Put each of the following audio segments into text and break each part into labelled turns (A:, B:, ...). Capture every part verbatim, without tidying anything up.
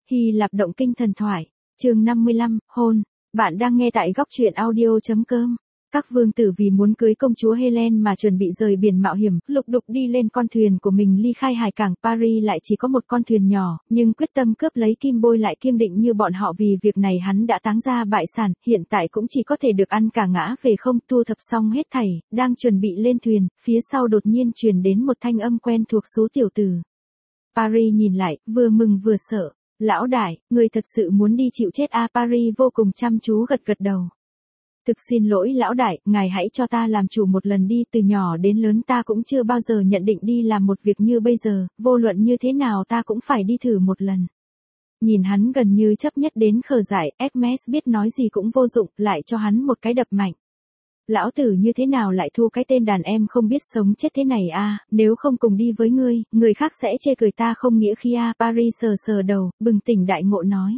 A: Hy Lạp động kinh thần thoại, chương năm mươi lăm, hôn. Bạn đang nghe tại góc truyện audio.com. Các vương tử vì muốn cưới công chúa Helen mà chuẩn bị rời biển mạo hiểm, lục đục đi lên con thuyền của mình ly khai hải cảng Paris lại chỉ có một con thuyền nhỏ, nhưng quyết tâm cướp lấy kim bôi lại kiên định như bọn họ vì việc này hắn đã táng ra bại sản, hiện tại cũng chỉ có thể được ăn cả ngã về không. Thu thập xong hết thảy, đang chuẩn bị lên thuyền, phía sau đột nhiên truyền đến một thanh âm quen thuộc số tiểu tử. Paris nhìn lại, vừa mừng vừa sợ. Lão đại, người thật sự muốn đi chịu chết à? Paris vô cùng chăm chú gật gật đầu. Thực xin lỗi lão đại, ngài hãy cho ta làm chủ một lần đi, từ nhỏ đến lớn ta cũng chưa bao giờ nhận định đi làm một việc như bây giờ, vô luận như thế nào ta cũng phải đi thử một lần. Nhìn hắn gần như chấp nhất đến khờ dại, Hermes biết nói gì cũng vô dụng, lại cho hắn một cái đập mạnh. Lão tử như thế nào lại thu cái tên đàn em không biết sống chết thế này à, nếu không cùng đi với ngươi, người khác sẽ chê cười ta không nghĩa khi à. Paris sờ sờ đầu, bừng tỉnh đại ngộ nói.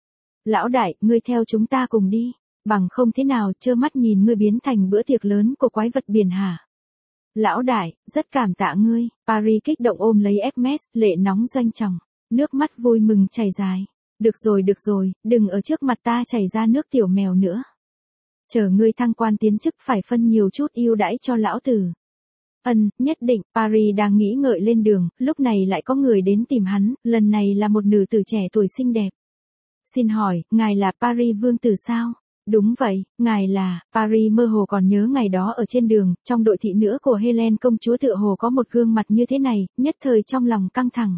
A: Lão đại, ngươi theo chúng ta cùng đi, bằng không thế nào trơ mắt nhìn ngươi biến thành bữa tiệc lớn của quái vật biển hả? Lão đại, rất cảm tạ ngươi. Paris kích động ôm lấy Hermes, lệ nóng doanh tròng, nước mắt vui mừng chảy dài. Được rồi được rồi, đừng ở trước mặt ta chảy ra nước tiểu mèo nữa. Chờ ngươi thăng quan tiến chức phải phân nhiều chút ưu đãi cho lão tử. Ân, nhất định. Paris đang nghĩ ngợi lên đường, lúc này lại có người đến tìm hắn, lần này là một nữ tử trẻ tuổi xinh đẹp. Xin hỏi, ngài là Paris vương tử sao? Đúng vậy, ngài là. Paris mơ hồ còn nhớ ngày đó ở trên đường, trong đội thị nữ của Helen công chúa tựa hồ có một gương mặt như thế này, nhất thời trong lòng căng thẳng.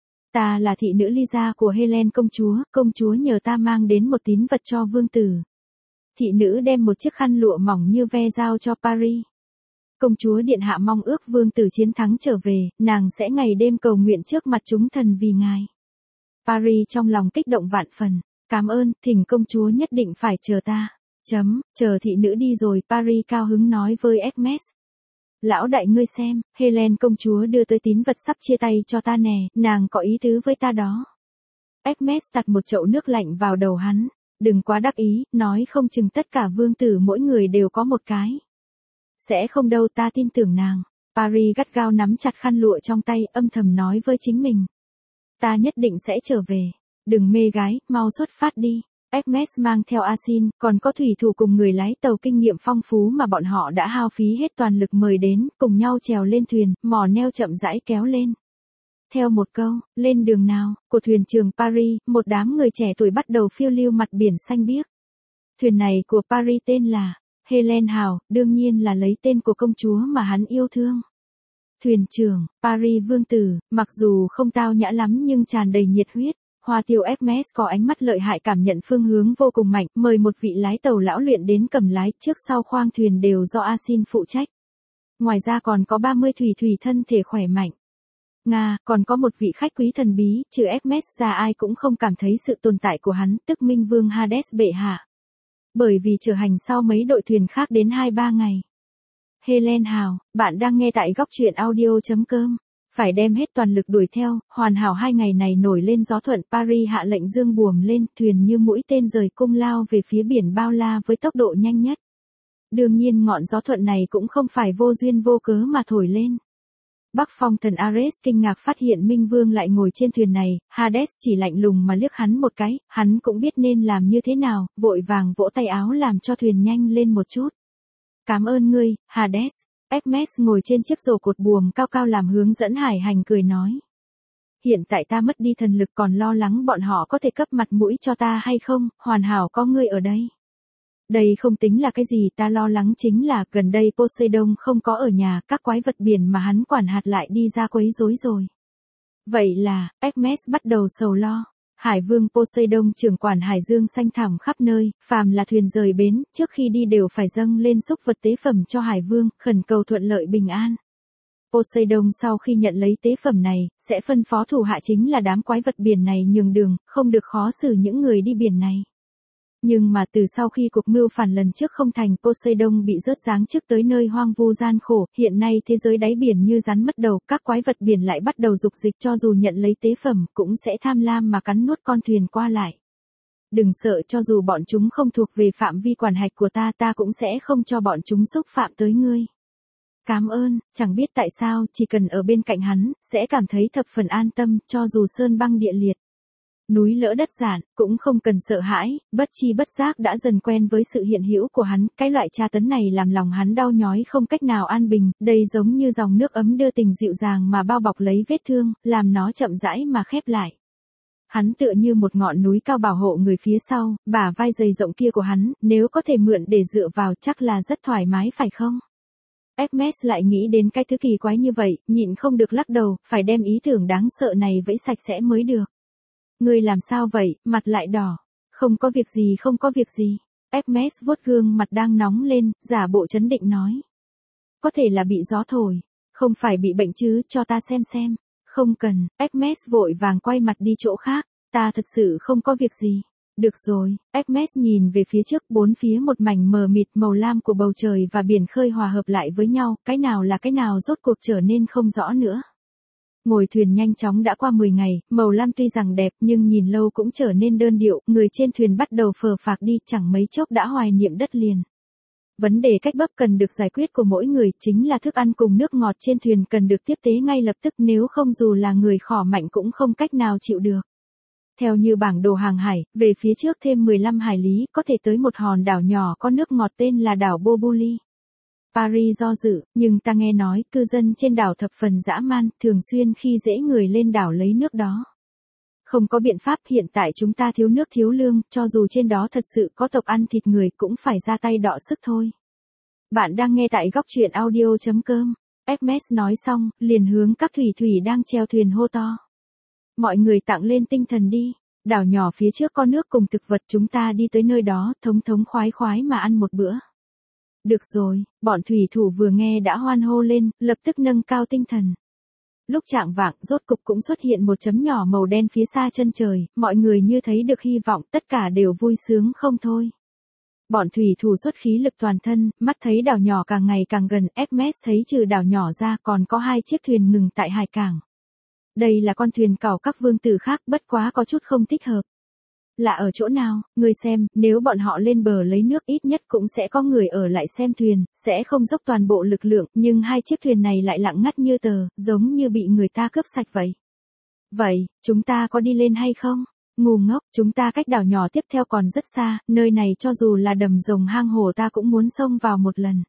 A: Ta là thị nữ Lisa của Helen công chúa, công chúa nhờ ta mang đến một tín vật cho vương tử. Thị nữ đem một chiếc khăn lụa mỏng như ve giao cho Paris. Công chúa điện hạ mong ước vương tử chiến thắng trở về, nàng sẽ ngày đêm cầu nguyện trước mặt chúng thần vì ngài. Paris trong lòng kích động vạn phần. Cảm ơn, thỉnh công chúa nhất định phải chờ ta. Chấm, chờ thị nữ đi rồi, Paris cao hứng nói với Hermes. Lão đại ngươi xem, Helen công chúa đưa tới tín vật sắp chia tay cho ta nè, nàng có ý tứ với ta đó. Hermes đặt một chậu nước lạnh vào đầu hắn. Đừng quá đắc ý, nói không chừng tất cả vương tử mỗi người đều có một cái. Sẽ không đâu, ta tin tưởng nàng. Paris gắt gao nắm chặt khăn lụa trong tay, âm thầm nói với chính mình. Ta nhất định sẽ trở về. Đừng mê gái, mau xuất phát đi. Hermes mang theo Asin, còn có thủy thủ cùng người lái tàu kinh nghiệm phong phú mà bọn họ đã hao phí hết toàn lực mời đến, cùng nhau trèo lên thuyền, mò neo chậm rãi kéo lên. Theo một câu, lên đường nào, của thuyền trường Paris, một đám người trẻ tuổi bắt đầu phiêu lưu mặt biển xanh biếc. Thuyền này của Paris tên là Helen Hào, đương nhiên là lấy tên của công chúa mà hắn yêu thương. Thuyền trưởng, Paris vương tử, mặc dù không tao nhã lắm nhưng tràn đầy nhiệt huyết. Hoa tiêu Hermes có ánh mắt lợi hại cảm nhận phương hướng vô cùng mạnh, mời một vị lái tàu lão luyện đến cầm lái, trước sau khoang thuyền đều do Asin phụ trách. Ngoài ra còn có ba mươi thủy thủy thân thể khỏe mạnh. Nga, còn có một vị khách quý thần bí, trừ Hermes ra ai cũng không cảm thấy sự tồn tại của hắn, tức Minh Vương Hades bệ hạ. Bởi vì chở hành sau mấy đội thuyền khác đến hai ba ngày. Helen Hào, bạn đang nghe tại góc truyện audio.com. Phải đem hết toàn lực đuổi theo, hoàn hảo hai ngày này nổi lên gió thuận, Paris hạ lệnh dương buồm lên, thuyền như mũi tên rời cung lao về phía biển bao la với tốc độ nhanh nhất. Đương nhiên ngọn gió thuận này cũng không phải vô duyên vô cớ mà thổi lên. Bắc phong thần Ares kinh ngạc phát hiện Minh Vương lại ngồi trên thuyền này, Hades chỉ lạnh lùng mà liếc hắn một cái, hắn cũng biết nên làm như thế nào, vội vàng vỗ tay áo làm cho thuyền nhanh lên một chút. Cảm ơn ngươi, Hades. Hermes ngồi trên chiếc rổ cột buồm cao cao làm hướng dẫn hải hành cười nói. Hiện tại ta mất đi thần lực còn lo lắng bọn họ có thể cấp mặt mũi cho ta hay không, hoàn hảo có ngươi ở đây. Đây không tính là cái gì, ta lo lắng chính là gần đây Poseidon không có ở nhà, các quái vật biển mà hắn quản hạt lại đi ra quấy rối rồi. Vậy là, Hermes bắt đầu sầu lo. Hải vương Poseidon trưởng quản hải dương xanh thẳm khắp nơi, phàm là thuyền rời bến, trước khi đi đều phải dâng lên xúc vật tế phẩm cho hải vương, khẩn cầu thuận lợi bình an. Poseidon sau khi nhận lấy tế phẩm này, sẽ phân phó thủ hạ chính là đám quái vật biển này nhường đường, không được khó xử những người đi biển này. Nhưng mà từ sau khi cuộc mưu phản lần trước không thành, Poseidon bị rớt giáng chức tới nơi hoang vu gian khổ, hiện nay thế giới đáy biển như rắn mất đầu, các quái vật biển lại bắt đầu dục dịch cho dù nhận lấy tế phẩm, cũng sẽ tham lam mà cắn nuốt con thuyền qua lại. Đừng sợ, cho dù bọn chúng không thuộc về phạm vi quản hạch của ta, ta cũng sẽ không cho bọn chúng xúc phạm tới ngươi. Cảm ơn, chẳng biết tại sao, chỉ cần ở bên cạnh hắn, sẽ cảm thấy thập phần an tâm, cho dù sơn băng địa liệt. Núi lỡ đất dạn, cũng không cần sợ hãi, bất chi bất giác đã dần quen với sự hiện hữu của hắn, cái loại tra tấn này làm lòng hắn đau nhói không cách nào an bình, đây giống như dòng nước ấm đưa tình dịu dàng mà bao bọc lấy vết thương, làm nó chậm rãi mà khép lại. Hắn tựa như một ngọn núi cao bảo hộ người phía sau, bả vai dày rộng kia của hắn, nếu có thể mượn để dựa vào chắc là rất thoải mái phải không? Hermes lại nghĩ đến cái thứ kỳ quái như vậy, nhịn không được lắc đầu, phải đem ý tưởng đáng sợ này vẫy sạch sẽ mới được. Ngươi làm sao vậy, mặt lại đỏ. Không có việc gì không có việc gì. Hermes vuốt gương mặt đang nóng lên, giả bộ trấn định nói. Có thể là bị gió thổi. Không phải bị bệnh chứ, cho ta xem xem. Không cần, Hermes vội vàng quay mặt đi chỗ khác. Ta thật sự không có việc gì. Được rồi, Hermes nhìn về phía trước, bốn phía một mảnh mờ mịt màu lam của bầu trời và biển khơi hòa hợp lại với nhau, cái nào là cái nào rốt cuộc trở nên không rõ nữa. Ngồi thuyền nhanh chóng đã qua mười ngày, màu lam tuy rằng đẹp nhưng nhìn lâu cũng trở nên đơn điệu, người trên thuyền bắt đầu phờ phạc đi, chẳng mấy chốc đã hoài niệm đất liền. Vấn đề cách bấp cần được giải quyết của mỗi người chính là thức ăn cùng nước ngọt trên thuyền cần được tiếp tế ngay lập tức, nếu không dù là người khỏe mạnh cũng không cách nào chịu được. Theo như bảng đồ hàng hải, về phía trước thêm mười lăm hải lý có thể tới một hòn đảo nhỏ có nước ngọt tên là đảo Bobuli. Paris do dự, nhưng ta nghe nói cư dân trên đảo thập phần dã man, thường xuyên khi dễ người lên đảo lấy nước đó. Không có biện pháp, hiện tại chúng ta thiếu nước thiếu lương, cho dù trên đó thật sự có tộc ăn thịt người cũng phải ra tay đọ sức thôi. Bạn đang nghe tại góc truyện audio chấm com. Hermes nói xong, liền hướng các thủy thủy đang chèo thuyền hô to. Mọi người tặng lên tinh thần đi, đảo nhỏ phía trước có nước cùng thực vật, chúng ta đi tới nơi đó, thống thống khoái khoái mà ăn một bữa. Được rồi, bọn thủy thủ vừa nghe đã hoan hô lên, lập tức nâng cao tinh thần. Lúc chạng vạng, rốt cục cũng xuất hiện một chấm nhỏ màu đen phía xa chân trời, mọi người như thấy được hy vọng, tất cả đều vui sướng không thôi. Bọn thủy thủ xuất khí lực toàn thân, mắt thấy đảo nhỏ càng ngày càng gần, Hermes thấy trừ đảo nhỏ ra còn có hai chiếc thuyền ngừng tại hải cảng. Đây là con thuyền cẩu các vương tử khác, bất quá có chút không thích hợp. Là ở chỗ nào, người xem, nếu bọn họ lên bờ lấy nước ít nhất cũng sẽ có người ở lại xem thuyền, sẽ không dốc toàn bộ lực lượng, nhưng hai chiếc thuyền này lại lặng ngắt như tờ, giống như bị người ta cướp sạch vậy. Vậy, chúng ta có đi lên hay không? Ngu ngốc, chúng ta cách đảo nhỏ tiếp theo còn rất xa, nơi này cho dù là đầm rồng hang hồ ta cũng muốn xông vào một lần.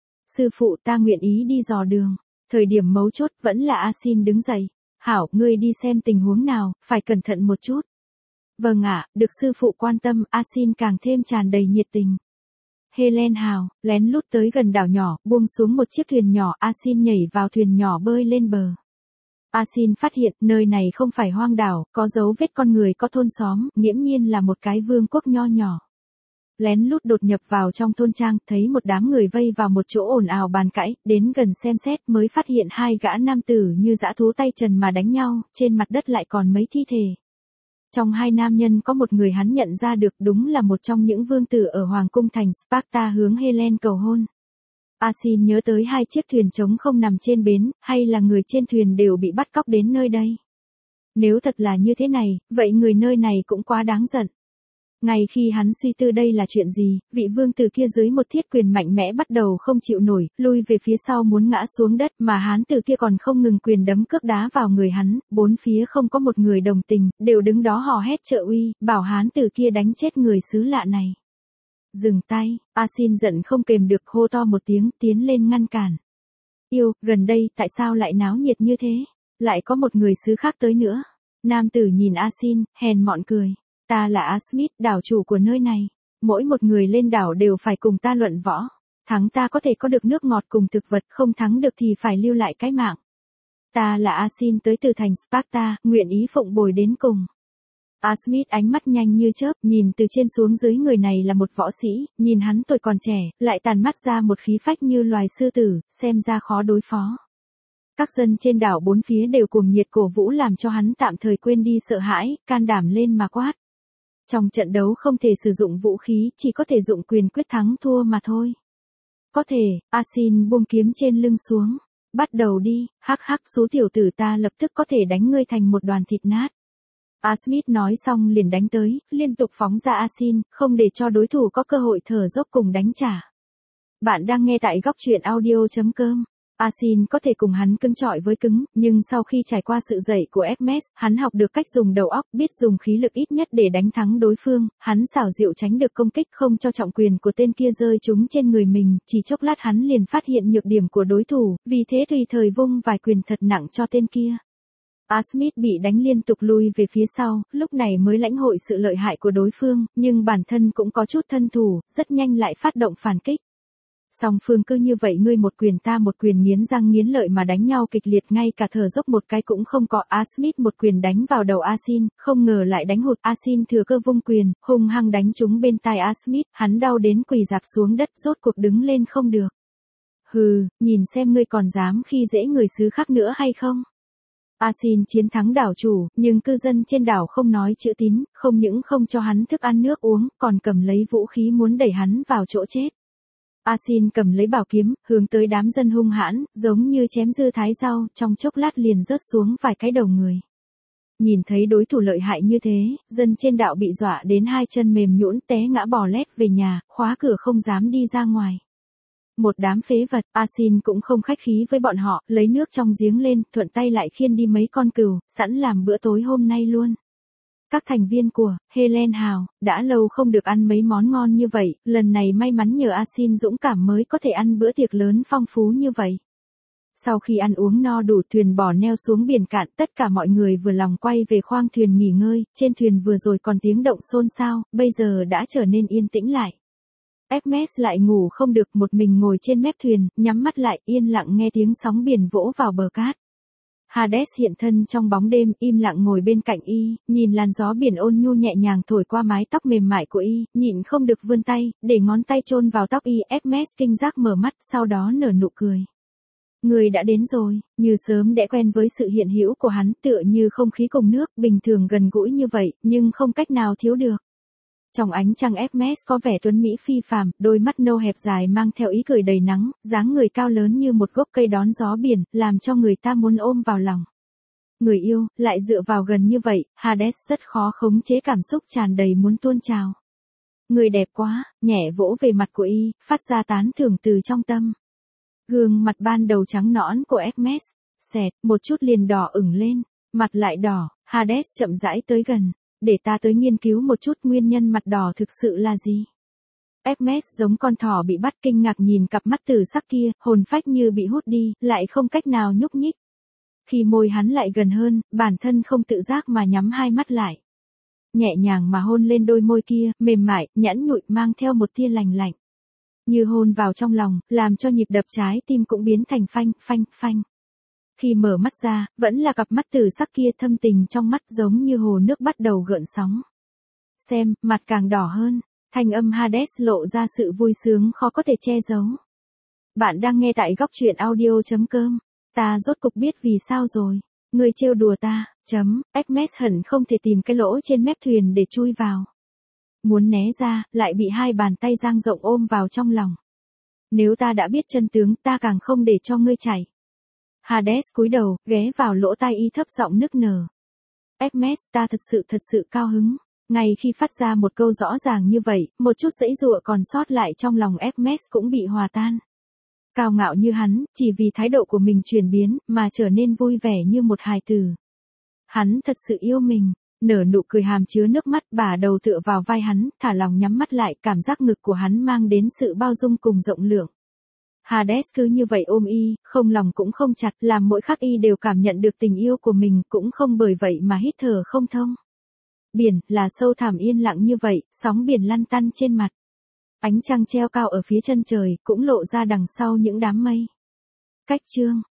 A: Sư phụ, ta nguyện ý đi dò đường. Thời điểm mấu chốt vẫn là Asin đứng dậy. Hảo, ngươi đi xem tình huống nào, phải cẩn thận một chút. Vâng ạ, được sư phụ quan tâm, Asin càng thêm tràn đầy nhiệt tình. Helen hào, lén lút tới gần đảo nhỏ, buông xuống một chiếc thuyền nhỏ, Asin nhảy vào thuyền nhỏ bơi lên bờ. Asin phát hiện nơi này không phải hoang đảo, có dấu vết con người, có thôn xóm, nghiễm nhiên là một cái vương quốc nho nhỏ. Lén lút đột nhập vào trong thôn trang, thấy một đám người vây vào một chỗ ồn ào bàn cãi, đến gần xem xét mới phát hiện hai gã nam tử như dã thú tay trần mà đánh nhau, trên mặt đất lại còn mấy thi thể. Trong hai nam nhân có một người hắn nhận ra được, đúng là một trong những vương tử ở Hoàng cung thành Sparta hướng Helen cầu hôn. Asin nhớ tới hai chiếc thuyền trống không nằm trên bến, hay là người trên thuyền đều bị bắt cóc đến nơi đây. Nếu thật là như thế này, vậy người nơi này cũng quá đáng giận. Ngay khi hắn suy tư đây là chuyện gì, vị vương tử kia dưới một thiết quyền mạnh mẽ bắt đầu không chịu nổi, lui về phía sau muốn ngã xuống đất, mà hán tử kia còn không ngừng quyền đấm cước đá vào người hắn, bốn phía không có một người đồng tình, đều đứng đó hò hét trợ uy, bảo hán tử kia đánh chết người xứ lạ này. Dừng tay, Asin giận không kềm được, hô to một tiếng, tiến lên ngăn cản. Yêu, gần đây tại sao lại náo nhiệt như thế? Lại có một người xứ khác tới nữa. Nam tử nhìn Asin, hèn mọn cười. Ta là Asmith, đảo chủ của nơi này. Mỗi một người lên đảo đều phải cùng ta luận võ. Thắng ta có thể có được nước ngọt cùng thực vật, không thắng được thì phải lưu lại cái mạng. Ta là Asin tới từ thành Sparta, nguyện ý phụng bồi đến cùng. Asmith ánh mắt nhanh như chớp, nhìn từ trên xuống dưới, người này là một võ sĩ, nhìn hắn tuổi còn trẻ, lại tàn mắt ra một khí phách như loài sư tử, xem ra khó đối phó. Các dân trên đảo bốn phía đều cuồng nhiệt cổ vũ làm cho hắn tạm thời quên đi sợ hãi, can đảm lên mà quát. Trong trận đấu không thể sử dụng vũ khí, chỉ có thể dụng quyền quyết thắng thua mà thôi. Có thể, Asin buông kiếm trên lưng xuống. Bắt đầu đi, hắc hắc, số tiểu tử, ta lập tức có thể đánh ngươi thành một đoàn thịt nát. Asmith nói xong liền đánh tới, liên tục phóng ra Asin, không để cho đối thủ có cơ hội thở dốc cùng đánh trả. Bạn đang nghe tại góc truyện audio chấm com. Asin có thể cùng hắn cứng chọi với cứng, nhưng sau khi trải qua sự dạy của Hermes, hắn học được cách dùng đầu óc, biết dùng khí lực ít nhất để đánh thắng đối phương, hắn xảo diệu tránh được công kích không cho trọng quyền của tên kia rơi trúng trên người mình, chỉ chốc lát hắn liền phát hiện nhược điểm của đối thủ, vì thế tùy thời vung vài quyền thật nặng cho tên kia. A Smith bị đánh liên tục lui về phía sau, lúc này mới lãnh hội sự lợi hại của đối phương, nhưng bản thân cũng có chút thân thủ, rất nhanh lại phát động phản kích. Song phương cứ như vậy ngươi một quyền ta một quyền nghiến răng nghiến lợi mà đánh nhau kịch liệt, ngay cả thở dốc một cái cũng không có. A Smith một quyền đánh vào đầu Asin, không ngờ lại đánh hụt. Asin thừa cơ vung quyền, hung hăng đánh trúng bên tai A Smith, hắn đau đến quỳ rạp xuống đất, rốt cuộc đứng lên không được. Hừ, nhìn xem ngươi còn dám khi dễ người xứ khác nữa hay không. Asin chiến thắng đảo chủ, nhưng cư dân trên đảo không nói chữ tín, không những không cho hắn thức ăn nước uống, còn cầm lấy vũ khí muốn đẩy hắn vào chỗ chết. Asin cầm lấy bảo kiếm, hướng tới đám dân hung hãn, giống như chém dưa thái rau, trong chốc lát liền rớt xuống vài cái đầu người. Nhìn thấy đối thủ lợi hại như thế, dân trên đảo bị dọa đến hai chân mềm nhũn té ngã bò lết về nhà, khóa cửa không dám đi ra ngoài. Một đám phế vật, Asin cũng không khách khí với bọn họ, lấy nước trong giếng lên, thuận tay lại khiêng đi mấy con cừu, sẵn làm bữa tối hôm nay luôn. Các thành viên của Helen House đã lâu không được ăn mấy món ngon như vậy, lần này may mắn nhờ Asin dũng cảm mới có thể ăn bữa tiệc lớn phong phú như vậy. Sau khi ăn uống no đủ, thuyền bỏ neo xuống biển cạn, tất cả mọi người vừa lòng quay về khoang thuyền nghỉ ngơi, trên thuyền vừa rồi còn tiếng động xôn xao, bây giờ đã trở nên yên tĩnh lại. Hermes lại ngủ không được, một mình ngồi trên mép thuyền, nhắm mắt lại, yên lặng nghe tiếng sóng biển vỗ vào bờ cát. Hades hiện thân trong bóng đêm, im lặng ngồi bên cạnh y, nhìn làn gió biển ôn nhu nhẹ nhàng thổi qua mái tóc mềm mại của y, nhịn không được vươn tay, để ngón tay chôn vào tóc y. Hermes kinh giác mở mắt, sau đó nở nụ cười. Người đã đến rồi, như sớm đã quen với sự hiện hữu của hắn, tựa như không khí cùng nước, bình thường gần gũi như vậy, nhưng không cách nào thiếu được. Trong ánh trăng, Hermes có vẻ tuấn mỹ phi phàm, đôi mắt nâu hẹp dài mang theo ý cười đầy nắng, dáng người cao lớn như một gốc cây đón gió biển, làm cho người ta muốn ôm vào lòng. Người yêu, lại dựa vào gần như vậy, Hades rất khó khống chế cảm xúc tràn đầy muốn tuôn trào. Người đẹp quá, nhẹ vỗ về mặt của y, phát ra tán thưởng từ trong tâm. Gương mặt ban đầu trắng nõn của Hermes, xẹt, một chút liền đỏ ửng lên, mặt lại đỏ, Hades chậm rãi tới gần. Để ta tới nghiên cứu một chút nguyên nhân mặt đỏ thực sự là gì. Hermes giống con thỏ bị bắt, kinh ngạc nhìn cặp mắt tử sắc kia, hồn phách như bị hút đi, lại không cách nào nhúc nhích. Khi môi hắn lại gần hơn, bản thân không tự giác mà nhắm hai mắt lại. Nhẹ nhàng mà hôn lên đôi môi kia, mềm mại, nhẵn nhụi, mang theo một tia lành lạnh. Như hôn vào trong lòng, làm cho nhịp đập trái tim cũng biến thành phanh, phanh, phanh. Khi mở mắt ra, vẫn là cặp mắt tử sắc kia, thâm tình trong mắt giống như hồ nước bắt đầu gợn sóng. Xem, mặt càng đỏ hơn, thanh âm Hades lộ ra sự vui sướng khó có thể che giấu. Bạn đang nghe tại góc truyện audio chấm com. Ta rốt cục biết vì sao rồi. Người trêu đùa ta, chấm, Hermes hẳn không thể tìm cái lỗ trên mép thuyền để chui vào. Muốn né ra, lại bị hai bàn tay dang rộng ôm vào trong lòng. Nếu ta đã biết chân tướng, ta càng không để cho ngươi chạy. Hades cúi đầu, ghé vào lỗ tai y, thấp giọng nức nở. Hermes, ta thật sự thật sự cao hứng. Ngay khi phát ra một câu rõ ràng như vậy, một chút giãy giụa còn sót lại trong lòng Hermes cũng bị hòa tan. Cao ngạo như hắn, chỉ vì thái độ của mình chuyển biến, mà trở nên vui vẻ như một hài tử. Hắn thật sự yêu mình, nở nụ cười hàm chứa nước mắt, bả đầu tựa vào vai hắn, thả lòng nhắm mắt lại, cảm giác ngực của hắn mang đến sự bao dung cùng rộng lượng. Hades cứ như vậy ôm y, không lòng cũng không chặt, làm mỗi khắc y đều cảm nhận được tình yêu của mình, cũng không bởi vậy mà hít thở không thông. Biển, là sâu thẳm yên lặng như vậy, sóng biển lăn tăn trên mặt. Ánh trăng treo cao ở phía chân trời, cũng lộ ra đằng sau những đám mây. Cách chương.